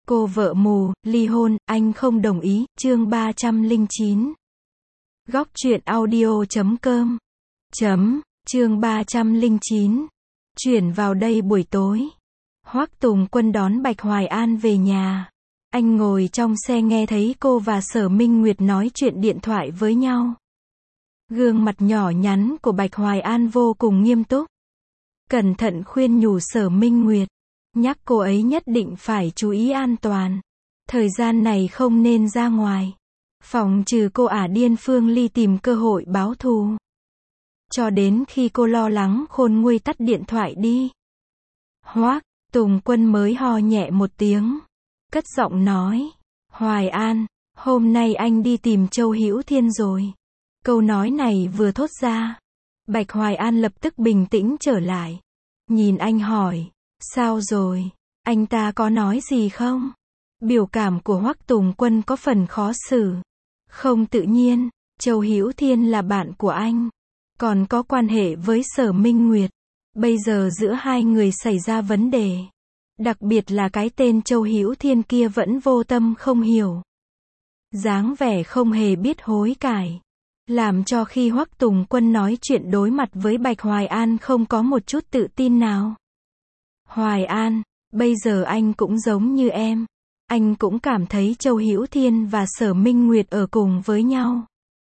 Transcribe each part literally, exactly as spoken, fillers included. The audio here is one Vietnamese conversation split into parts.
Cô vợ mù, ly hôn, anh không đồng ý, chương ba trăm lẻ chín. Góc truyện audio chấm com. Chấm, chương ba trăm lẻ chín. Chuyển vào đây buổi tối. Hoắc Tùng Quân đón Bạch Hoài An về nhà. Anh ngồi trong xe nghe thấy cô và Sở Minh Nguyệt nói chuyện điện thoại với nhau. Gương mặt nhỏ nhắn của Bạch Hoài An vô cùng nghiêm túc. Cẩn thận khuyên nhủ Sở Minh Nguyệt. Nhắc cô ấy nhất định phải chú ý an toàn. Thời gian này không nên ra ngoài. Phòng trừ cô ả điên Phương Ly tìm cơ hội báo thù. Cho đến khi cô lo lắng khôn nguôi tắt điện thoại đi. Hoắc Tùng Quân mới ho nhẹ một tiếng. Cất giọng nói. Hoài An, hôm nay anh đi tìm Châu Hữu Thiên rồi. Câu nói này vừa thốt ra. Bạch Hoài An lập tức bình tĩnh trở lại. Nhìn anh hỏi. Sao rồi? Anh ta có nói gì không? Biểu cảm của Hoắc Tùng Quân có phần khó xử. Không tự nhiên, Châu Hữu Thiên là bạn của anh. Còn có quan hệ với Sở Minh Nguyệt. Bây giờ giữa hai người xảy ra vấn đề. Đặc biệt là cái tên Châu Hữu Thiên kia vẫn vô tâm không hiểu. Dáng vẻ không hề biết hối cải. Làm cho khi Hoắc Tùng Quân nói chuyện đối mặt với Bạch Hoài An không có một chút tự tin nào. Hoài An, bây giờ anh cũng giống như em. Anh cũng cảm thấy Châu Hữu Thiên và Sở Minh Nguyệt ở cùng với nhau.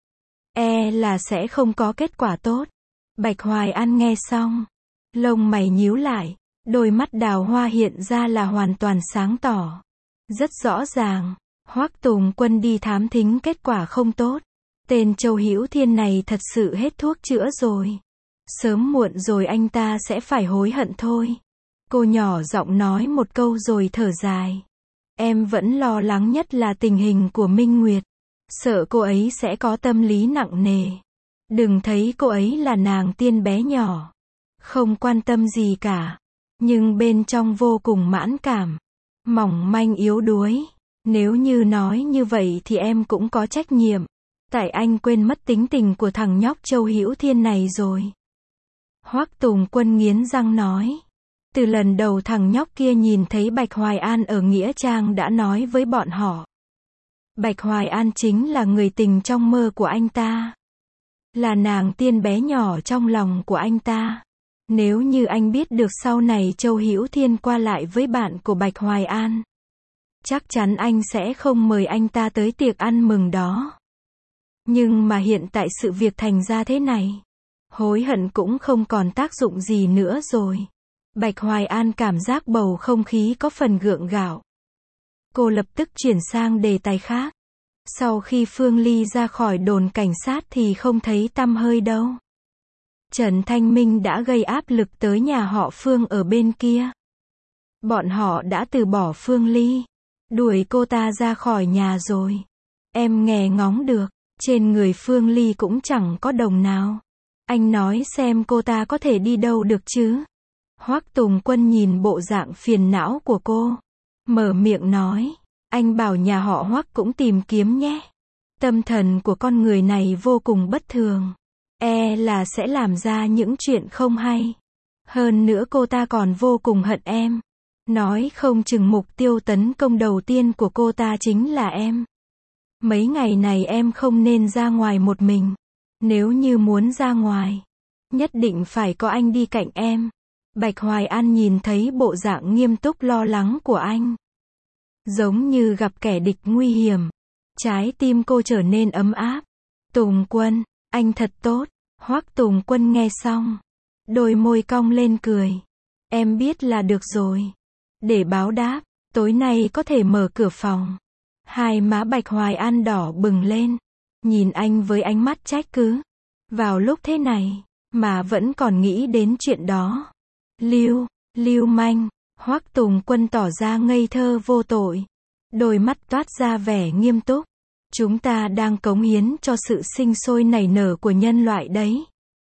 E là sẽ không có kết quả tốt. Bạch Hoài An nghe xong. Lông mày nhíu lại. Đôi mắt đào hoa hiện ra là hoàn toàn sáng tỏ. Rất rõ ràng. Hoắc Tùng Quân đi thám thính kết quả không tốt. Tên Châu Hữu Thiên này thật sự hết thuốc chữa rồi. Sớm muộn rồi anh ta sẽ phải hối hận thôi. Cô nhỏ giọng nói một câu rồi thở dài. Em vẫn lo lắng nhất là tình hình của Minh Nguyệt. Sợ cô ấy sẽ có tâm lý nặng nề. Đừng thấy cô ấy là nàng tiên bé nhỏ. Không quan tâm gì cả. Nhưng bên trong vô cùng mãn cảm. Mỏng manh yếu đuối. Nếu như nói như vậy thì em cũng có trách nhiệm. Tại anh quên mất tính tình của thằng nhóc Châu Hữu Thiên này rồi. Hoắc Tùng Quân nghiến răng nói. Từ lần đầu thằng nhóc kia nhìn thấy Bạch Hoài An ở Nghĩa Trang đã nói với bọn họ. Bạch Hoài An chính là người tình trong mơ của anh ta. Là nàng tiên bé nhỏ trong lòng của anh ta. Nếu như anh biết được sau này Châu Hữu Thiên qua lại với bạn của Bạch Hoài An. Chắc chắn anh sẽ không mời anh ta tới tiệc ăn mừng đó. Nhưng mà hiện tại sự việc thành ra thế này. Hối hận cũng không còn tác dụng gì nữa rồi. Bạch Hoài An cảm giác bầu không khí có phần gượng gạo. Cô lập tức chuyển sang đề tài khác. Sau khi Phương Ly ra khỏi đồn cảnh sát thì không thấy tăm hơi đâu. Trần Thanh Minh đã gây áp lực tới nhà họ Phương ở bên kia. Bọn họ đã từ bỏ Phương Ly. Đuổi cô ta ra khỏi nhà rồi. Em nghe ngóng được. Trên người Phương Ly cũng chẳng có đồng nào. Anh nói xem cô ta có thể đi đâu được chứ. Hoắc Tùng Quân nhìn bộ dạng phiền não của cô. Mở miệng nói. Anh bảo nhà họ Hoắc cũng tìm kiếm nhé. Tâm thần của con người này vô cùng bất thường. E là sẽ làm ra những chuyện không hay. Hơn nữa cô ta còn vô cùng hận em. Nói không chừng mục tiêu tấn công đầu tiên của cô ta chính là em. Mấy ngày này em không nên ra ngoài một mình. Nếu như muốn ra ngoài, nhất định phải có anh đi cạnh em. Bạch Hoài An nhìn thấy bộ dạng nghiêm túc lo lắng của anh. Giống như gặp kẻ địch nguy hiểm. Trái tim cô trở nên ấm áp. Tùng Quân, anh thật tốt. Hoắc Tùng Quân nghe xong. Đôi môi cong lên cười. Em biết là được rồi. Để báo đáp, tối nay có thể mở cửa phòng. Hai má Bạch Hoài An đỏ bừng lên. Nhìn anh với ánh mắt trách cứ. Vào lúc thế này, mà vẫn còn nghĩ đến chuyện đó. Lưu, lưu manh. Hoắc Tùng Quân tỏ ra ngây thơ vô tội. Đôi mắt toát ra vẻ nghiêm túc. Chúng ta đang cống hiến cho sự sinh sôi nảy nở của nhân loại đấy.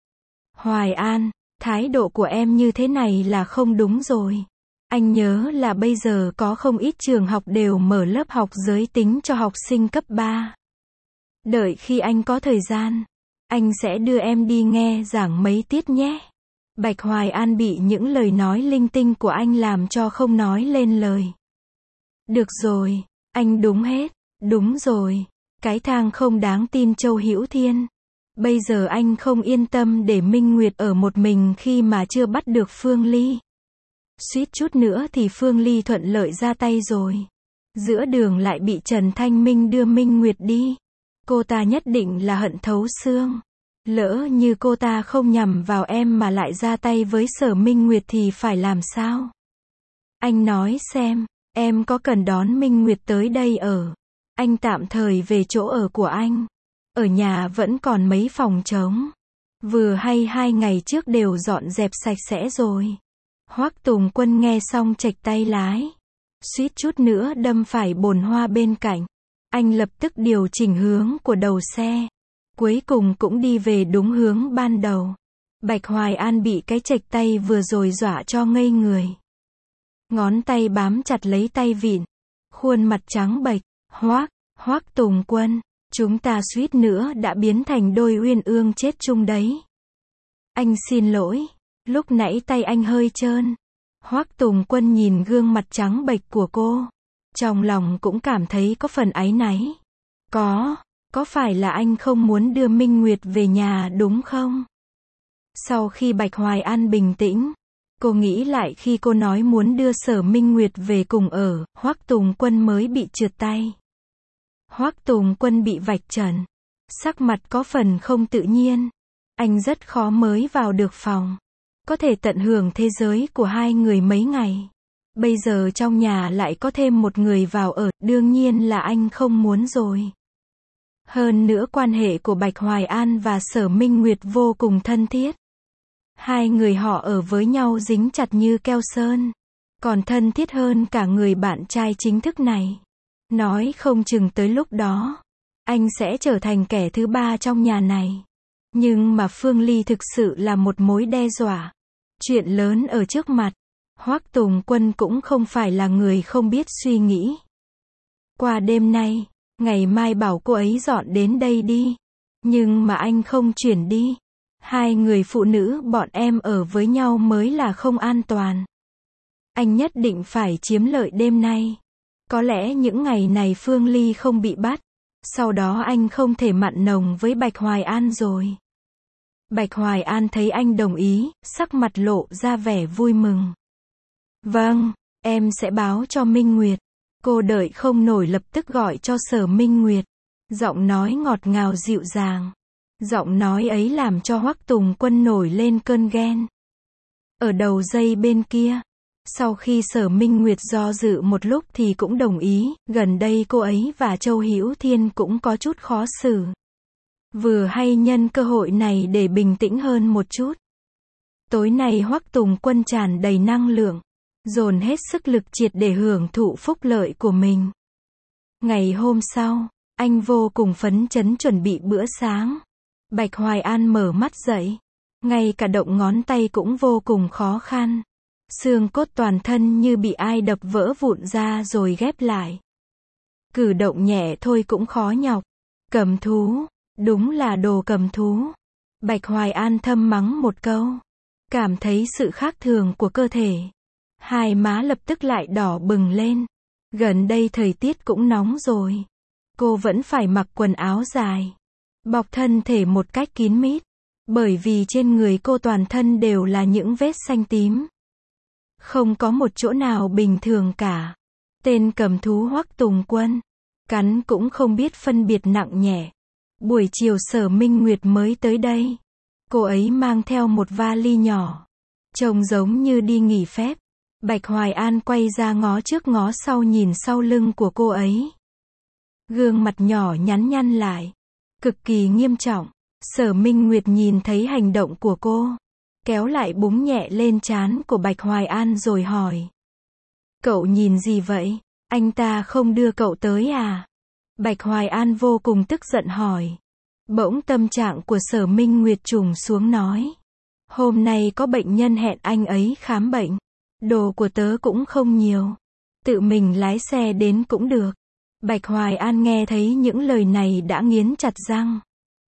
Hoài An, thái độ của em như thế này là không đúng rồi. Anh nhớ là bây giờ có không ít trường học đều mở lớp học giới tính cho học sinh cấp ba. Đợi khi anh có thời gian, anh sẽ đưa em đi nghe giảng mấy tiết nhé. Bạch Hoài An bị những lời nói linh tinh của anh làm cho không nói lên lời. Được rồi, anh đúng hết. Đúng rồi. Cái thang không đáng tin Châu Hữu Thiên. Bây giờ anh không yên tâm để Minh Nguyệt ở một mình khi mà chưa bắt được Phương Ly. Suýt chút nữa thì Phương Ly thuận lợi ra tay rồi. Giữa đường lại bị Trần Thanh Minh đưa Minh Nguyệt đi. Cô ta nhất định là hận thấu xương. Lỡ như cô ta không nhằm vào em mà lại ra tay với Sở Minh Nguyệt thì phải làm sao? Anh nói xem, em có cần đón Minh Nguyệt tới đây ở? Anh tạm thời về chỗ ở của anh. Ở nhà vẫn còn mấy phòng trống. Vừa hay hai ngày trước đều dọn dẹp sạch sẽ rồi. Hoắc Tùng Quân nghe xong chệch tay lái. Suýt chút nữa đâm phải bồn hoa bên cạnh. Anh lập tức điều chỉnh hướng của đầu xe. Cuối cùng cũng đi về đúng hướng ban đầu. Bạch Hoài An bị cái chệch tay vừa rồi dọa cho ngây người. Ngón tay bám chặt lấy tay vịn. Khuôn mặt trắng bệch. Hoắc, Hoắc Tùng Quân, chúng ta suýt nữa đã biến thành đôi uyên ương chết chung đấy. Anh xin lỗi, lúc nãy tay anh hơi trơn. Hoắc Tùng Quân nhìn gương mặt trắng bệch của cô. Trong lòng cũng cảm thấy có phần áy náy. Có, có phải là anh không muốn đưa Minh Nguyệt về nhà đúng không? Sau khi Bạch Hoài An bình tĩnh, cô nghĩ lại khi cô nói muốn đưa Sở Minh Nguyệt về cùng ở, Hoắc Tùng Quân mới bị trượt tay. Hoắc Tùng Quân bị vạch trần. Sắc mặt có phần không tự nhiên. Anh rất khó mới vào được phòng. Có thể tận hưởng thế giới của hai người mấy ngày. Bây giờ trong nhà lại có thêm một người vào ở, đương nhiên là anh không muốn rồi. Hơn nữa quan hệ của Bạch Hoài An và Sở Minh Nguyệt vô cùng thân thiết. Hai người họ ở với nhau dính chặt như keo sơn. Còn thân thiết hơn cả người bạn trai chính thức này. Nói không chừng tới lúc đó, anh sẽ trở thành kẻ thứ ba trong nhà này. Nhưng mà Phương Ly thực sự là một mối đe dọa. Chuyện lớn ở trước mặt. Hoắc Tùng Quân cũng không phải là người không biết suy nghĩ. Qua đêm nay, ngày mai bảo cô ấy dọn đến đây đi. Nhưng mà anh không chuyển đi. Hai người phụ nữ bọn em ở với nhau mới là không an toàn. Anh nhất định phải chiếm lợi đêm nay. Có lẽ những ngày này Phương Ly không bị bắt. Sau đó anh không thể mặn nồng với Bạch Hoài An rồi. Bạch Hoài An thấy anh đồng ý, sắc mặt lộ ra vẻ vui mừng. Vâng, em sẽ báo cho Minh Nguyệt. Cô đợi không nổi lập tức gọi cho Sở Minh Nguyệt. Giọng nói ngọt ngào dịu dàng. Giọng nói ấy làm cho Hoắc Tùng Quân nổi lên cơn ghen. Ở đầu dây bên kia, sau khi Sở Minh Nguyệt do dự một lúc thì cũng đồng ý, gần đây cô ấy và Châu Hữu Thiên cũng có chút khó xử. Vừa hay nhân cơ hội này để bình tĩnh hơn một chút. Tối nay Hoắc Tùng Quân tràn đầy năng lượng, dồn hết sức lực triệt để hưởng thụ phúc lợi của mình. Ngày hôm sau, anh vô cùng phấn chấn chuẩn bị bữa sáng. Bạch Hoài An mở mắt dậy, ngay cả động ngón tay cũng vô cùng khó khăn. Xương cốt toàn thân như bị ai đập vỡ vụn ra rồi ghép lại. Cử động nhẹ thôi cũng khó nhọc. Cầm thú, đúng là đồ cầm thú. Bạch Hoài An thầm mắng một câu. Cảm thấy sự khác thường của cơ thể. Hai má lập tức lại đỏ bừng lên. Gần đây thời tiết cũng nóng rồi. Cô vẫn phải mặc quần áo dài. Bọc thân thể một cách kín mít. Bởi vì trên người cô toàn thân đều là những vết xanh tím. Không có một chỗ nào bình thường cả. Tên cầm thú Hoắc Tùng Quân. Cắn cũng không biết phân biệt nặng nhẹ. Buổi chiều Sở Minh Nguyệt mới tới đây. Cô ấy mang theo một vali nhỏ. Trông giống như đi nghỉ phép. Bạch Hoài An quay ra ngó trước ngó sau nhìn sau lưng của cô ấy. Gương mặt nhỏ nhắn nhăn lại. Cực kỳ nghiêm trọng. Sở Minh Nguyệt nhìn thấy hành động của cô. Kéo lại búng nhẹ lên trán của Bạch Hoài An rồi hỏi. Cậu nhìn gì vậy? Anh ta không đưa cậu tới à? Bạch Hoài An vô cùng tức giận hỏi. Bỗng tâm trạng của Sở Minh Nguyệt trùng xuống nói. Hôm nay có bệnh nhân hẹn anh ấy khám bệnh. Đồ của tớ cũng không nhiều. Tự mình lái xe đến cũng được. Bạch Hoài An nghe thấy những lời này đã nghiến chặt răng.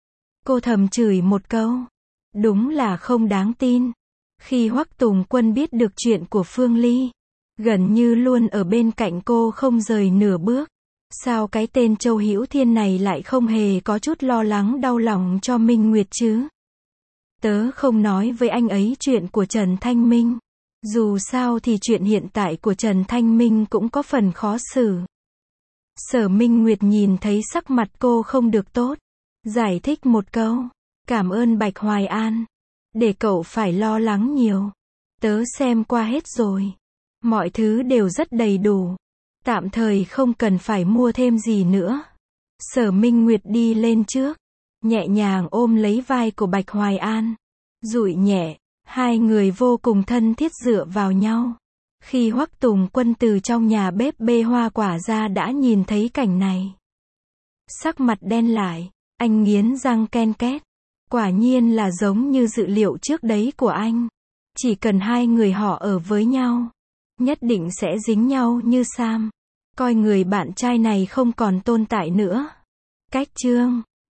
Cô thầm chửi một câu. Đúng là không đáng tin. Khi Hoắc Tùng Quân biết được chuyện của Phương Ly, gần như luôn ở bên cạnh cô không rời nửa bước. Sao cái tên Châu Hữu Thiên này lại không hề có chút lo lắng đau lòng cho Minh Nguyệt chứ? Tớ không nói với anh ấy chuyện của Trần Thanh Minh. Dù sao thì chuyện hiện tại của Trần Thanh Minh cũng có phần khó xử. Sở Minh Nguyệt nhìn thấy sắc mặt cô không được tốt. Giải thích một câu. Cảm ơn Bạch Hoài An. Để cậu phải lo lắng nhiều. Tớ xem qua hết rồi. Mọi thứ đều rất đầy đủ. Tạm thời không cần phải mua thêm gì nữa. Sở Minh Nguyệt đi lên trước. Nhẹ nhàng ôm lấy vai của Bạch Hoài An. Dụi nhẹ. Hai người vô cùng thân thiết dựa vào nhau. Khi Hoắc Tùng Quân từ trong nhà bếp bê hoa quả ra đã nhìn thấy cảnh này. Sắc mặt đen lại. Anh nghiến răng ken két. Quả nhiên là giống như dự liệu trước đấy của anh. Chỉ cần hai người họ ở với nhau, nhất định sẽ dính nhau như Sam. Coi người bạn trai này không còn tồn tại nữa. Cách chương